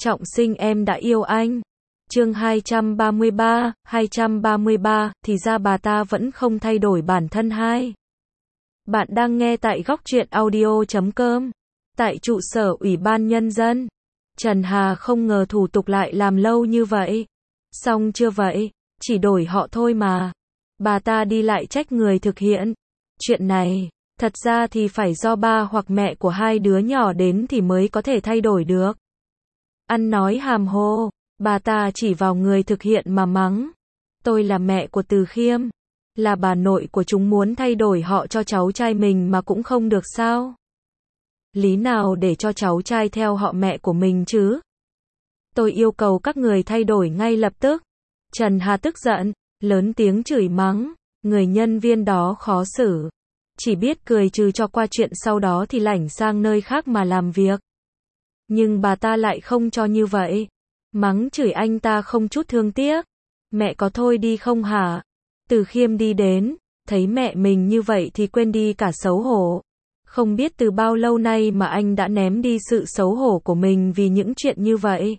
Trọng sinh em đã yêu anh. Chương 233, thì ra bà ta vẫn không thay đổi bản thân hai. Bạn đang nghe tại góc truyện audio.com. Tại trụ sở Ủy ban Nhân dân. Trần Hà không ngờ thủ tục lại làm lâu như vậy. Xong chưa vậy, chỉ đổi họ thôi mà. Bà ta đi lại trách người thực hiện. Chuyện này, thật ra thì phải do ba hoặc mẹ của hai đứa nhỏ đến thì mới có thể thay đổi được. Ăn nói hàm hồ, bà ta chỉ vào người thực hiện mà mắng. Tôi là mẹ của Từ Khiêm, là bà nội của chúng, muốn thay đổi họ cho cháu trai mình mà cũng không được sao? Lý nào để cho cháu trai theo họ mẹ của mình chứ? Tôi yêu cầu các người thay đổi ngay lập tức. Trần Hà tức giận, lớn tiếng chửi mắng, người nhân viên đó khó xử. Chỉ biết cười trừ cho qua chuyện, sau đó thì lảnh sang nơi khác mà làm việc. Nhưng bà ta lại không cho như vậy. Mắng chửi anh ta không chút thương tiếc. Mẹ có thôi đi không hả? Từ Khiêm đi đến, thấy mẹ mình như vậy thì quên đi cả xấu hổ. Không biết từ bao lâu nay mà anh đã ném đi sự xấu hổ của mình vì những chuyện như vậy.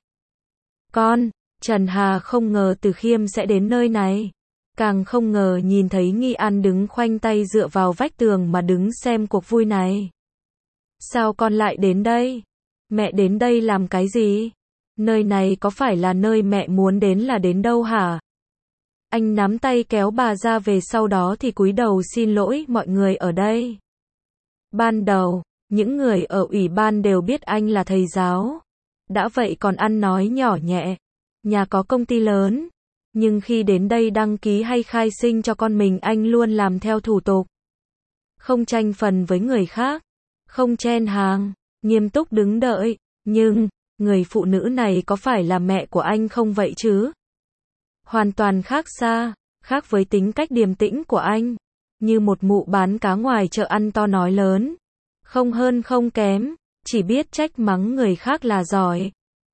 Trần Hà không ngờ Từ Khiêm sẽ đến nơi này. Càng không ngờ nhìn thấy Nghi An đứng khoanh tay dựa vào vách tường mà đứng xem cuộc vui này. Sao con lại đến đây? Mẹ đến đây làm cái gì? Nơi này có phải là nơi mẹ muốn đến là đến đâu hả? Anh nắm tay kéo bà ra về, sau đó thì cúi đầu xin lỗi mọi người ở đây. Ban đầu, những người ở ủy ban đều biết anh là thầy giáo. Đã vậy còn ăn nói nhỏ nhẹ. Nhà có công ty lớn. Nhưng khi đến đây đăng ký hay khai sinh cho con mình, anh luôn làm theo thủ tục. Không tranh phần với người khác. Không chen hàng. Nghiêm túc đứng đợi. Nhưng, người phụ nữ này có phải là mẹ của anh không vậy chứ? Hoàn toàn khác xa. Khác với tính cách điềm tĩnh của anh. Như một mụ bán cá ngoài chợ, ăn to nói lớn. Không hơn không kém. Chỉ biết trách mắng người khác là giỏi.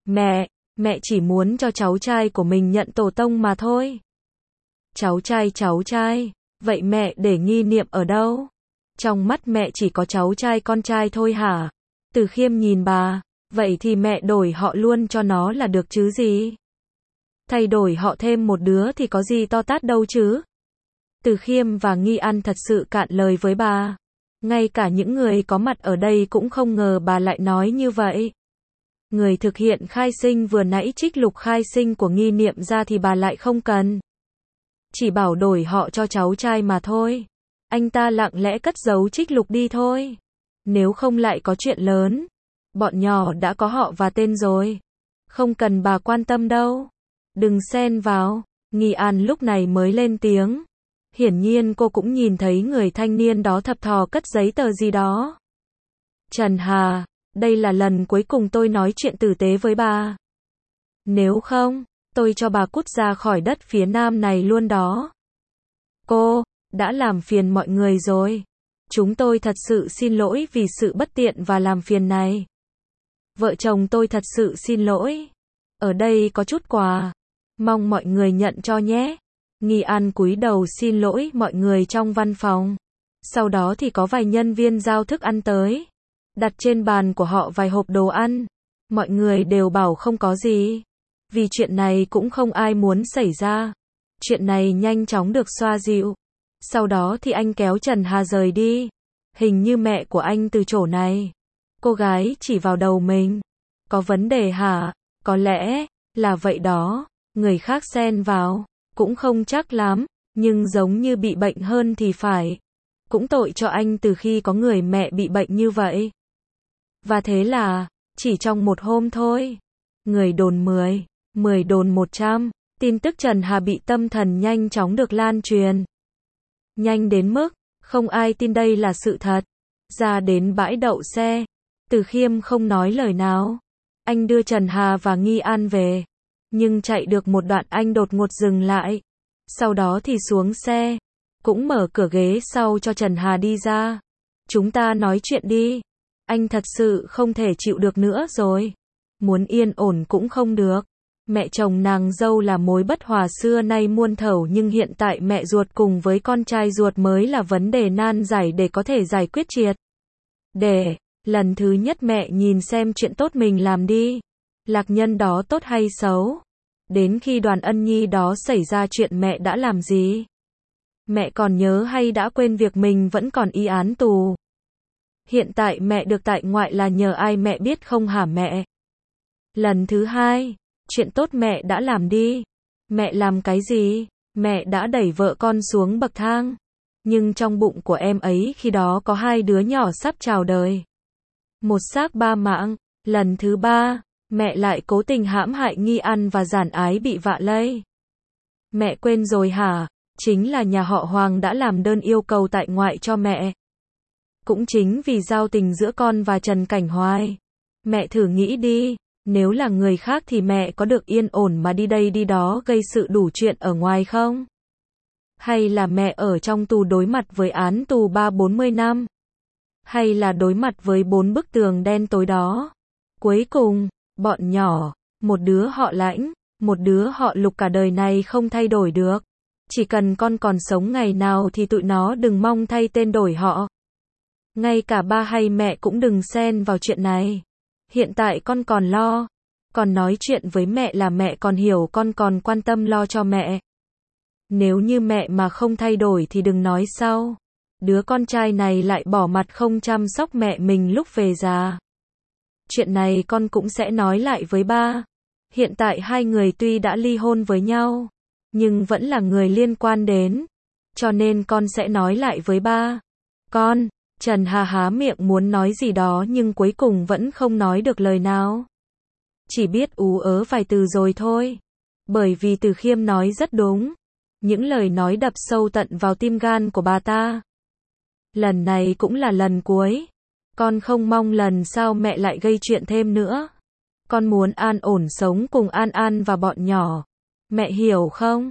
Mẹ chỉ muốn cho cháu trai của mình nhận tổ tông mà thôi. Cháu trai, vậy mẹ để Nghi Niệm ở đâu? Trong mắt mẹ chỉ có cháu trai con trai thôi hả? Từ Khiêm nhìn bà, vậy thì mẹ đổi họ luôn cho nó là được chứ gì? Thay đổi họ thêm một đứa thì có gì to tát đâu chứ? Từ Khiêm và Nghi An thật sự cạn lời với bà. Ngay cả những người có mặt ở đây cũng không ngờ bà lại nói như vậy. Người thực hiện khai sinh vừa nãy trích lục khai sinh của Nghi Niệm ra thì bà lại không cần. Chỉ bảo đổi họ cho cháu trai mà thôi. Anh ta lặng lẽ cất giấu trích lục đi thôi. Nếu không lại có chuyện lớn. Bọn nhỏ đã có họ và tên rồi. Không cần bà quan tâm đâu. Đừng xen vào. Nghi An lúc này mới lên tiếng. Hiển nhiên cô cũng nhìn thấy người thanh niên đó thập thò cất giấy tờ gì đó. Trần Hà, đây là lần cuối cùng tôi nói chuyện tử tế với bà. Nếu không, tôi cho bà cút ra khỏi đất phía nam này luôn đó. Cô đã làm phiền mọi người rồi. Chúng tôi thật sự xin lỗi vì sự bất tiện và làm phiền này. Vợ chồng tôi thật sự xin lỗi. Ở đây có chút quà. Mong mọi người nhận cho nhé. Nghi An cúi đầu xin lỗi mọi người trong văn phòng. Sau đó thì có vài nhân viên giao thức ăn tới. Đặt trên bàn của họ vài hộp đồ ăn. Mọi người đều bảo không có gì. Vì chuyện này cũng không ai muốn xảy ra. Chuyện này nhanh chóng được xoa dịu. Sau đó thì anh kéo Trần Hà rời đi. Hình như mẹ của anh từ chỗ này. Cô gái chỉ vào đầu mình. Có vấn đề hả? Có lẽ là vậy đó. Người khác xen vào cũng không chắc lắm. Nhưng giống như bị bệnh hơn thì phải. Cũng tội cho anh từ khi có người mẹ bị bệnh như vậy. Và thế là, chỉ trong một hôm thôi, người đồn 10, 10 đồn 100, tin tức Trần Hà bị tâm thần nhanh chóng được lan truyền. Nhanh đến mức, không ai tin đây là sự thật. Ra đến bãi đậu xe, Từ Khiêm không nói lời nào. Anh đưa Trần Hà và Nghi An về. Nhưng chạy được một đoạn anh đột ngột dừng lại. Sau đó thì xuống xe, cũng mở cửa ghế sau cho Trần Hà đi ra. Chúng ta nói chuyện đi. Anh thật sự không thể chịu được nữa rồi. Muốn yên ổn cũng không được. Mẹ chồng nàng dâu là mối bất hòa xưa nay muôn thẩu, nhưng hiện tại mẹ ruột cùng với con trai ruột mới là vấn đề nan giải để có thể giải quyết triệt để. Lần thứ nhất mẹ nhìn xem chuyện tốt mình làm đi. Lạc Nhân đó tốt hay xấu? Đến khi Đoàn Ân Nhi đó xảy ra chuyện mẹ đã làm gì? Mẹ còn nhớ hay đã quên việc mình vẫn còn y án tù? Hiện tại mẹ được tại ngoại là nhờ ai mẹ biết không hả mẹ? Lần thứ hai, chuyện tốt mẹ đã làm đi. Mẹ làm cái gì? Mẹ đã đẩy vợ con xuống bậc thang. Nhưng trong bụng của em ấy khi đó có 2 đứa nhỏ sắp chào đời. Một xác 3 mạng. Lần thứ ba, mẹ lại cố tình hãm hại Nghi An và Giản Ái bị vạ lây. Mẹ quên rồi hả? Chính là nhà họ Hoàng đã làm đơn yêu cầu tại ngoại cho mẹ. Cũng chính vì giao tình giữa con và Trần Cảnh Hoài. Mẹ thử nghĩ đi, nếu là người khác thì mẹ có được yên ổn mà đi đây đi đó gây sự đủ chuyện ở ngoài không? Hay là mẹ ở trong tù đối mặt với án tù 30-40 năm? Hay là đối mặt với 4 bức tường đen tối đó? Cuối cùng, bọn nhỏ, một đứa họ Lãnh, một đứa họ Lục cả đời này không thay đổi được. Chỉ cần con còn sống ngày nào thì tụi nó đừng mong thay tên đổi họ. Ngay cả ba hay mẹ cũng đừng xen vào chuyện này. Hiện tại con còn lo, còn nói chuyện với mẹ là mẹ còn hiểu con còn quan tâm lo cho mẹ. Nếu như mẹ mà không thay đổi thì đừng nói sau. Đứa con trai này lại bỏ mặt không chăm sóc mẹ mình lúc về già. Chuyện này con cũng sẽ nói lại với ba. Hiện tại hai người tuy đã ly hôn với nhau, nhưng vẫn là người liên quan đến. Cho nên con sẽ nói lại với ba. Con, Trần Hà há miệng muốn nói gì đó nhưng cuối cùng vẫn không nói được lời nào. Chỉ biết ú ớ vài từ rồi thôi. Bởi vì Từ Khiêm nói rất đúng. Những lời nói đập sâu tận vào tim gan của bà ta. Lần này cũng là lần cuối. Con không mong lần sau mẹ lại gây chuyện thêm nữa. Con muốn an ổn sống cùng An An và bọn nhỏ. Mẹ hiểu không?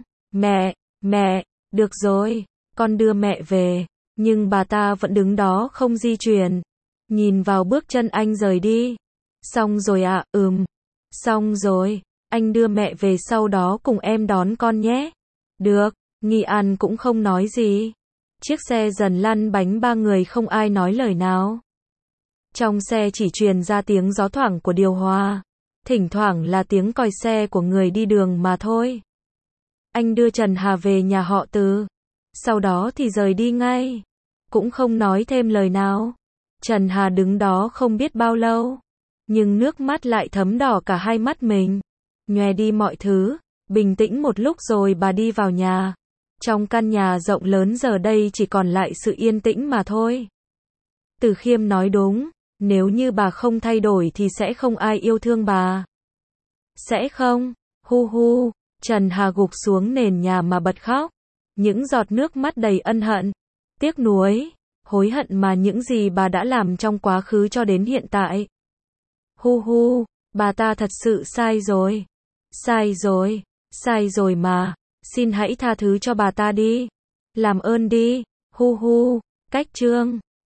Mẹ, được rồi, con đưa mẹ về. Nhưng bà ta vẫn đứng đó không di chuyển. Nhìn vào bước chân anh rời đi. Xong rồi ạ, xong rồi, anh đưa mẹ về sau đó cùng em đón con nhé. Được, Nghi An cũng không nói gì. Chiếc xe dần lăn bánh, ba người không ai nói lời nào. Trong xe chỉ truyền ra tiếng gió thoảng của điều hòa. Thỉnh thoảng là tiếng còi xe của người đi đường mà thôi. Anh đưa Trần Hà về nhà họ Từ. Sau đó thì rời đi ngay. Cũng không nói thêm lời nào. Trần Hà đứng đó không biết bao lâu. Nhưng nước mắt lại thấm đỏ cả hai mắt mình. Nhòe đi mọi thứ. Bình tĩnh một lúc rồi bà đi vào nhà. Trong căn nhà rộng lớn giờ đây chỉ còn lại sự yên tĩnh mà thôi. Từ Khiêm nói đúng. Nếu như bà không thay đổi thì sẽ không ai yêu thương bà. Sẽ không. Hu hu. Trần Hà gục xuống nền nhà mà bật khóc. Những giọt nước mắt đầy ân hận, tiếc nuối, hối hận mà những gì bà đã làm trong quá khứ cho đến hiện tại. Hu hu, bà ta thật sự sai rồi. Sai rồi mà. Xin hãy tha thứ cho bà ta đi. Làm ơn đi. Hu hu, cách chương.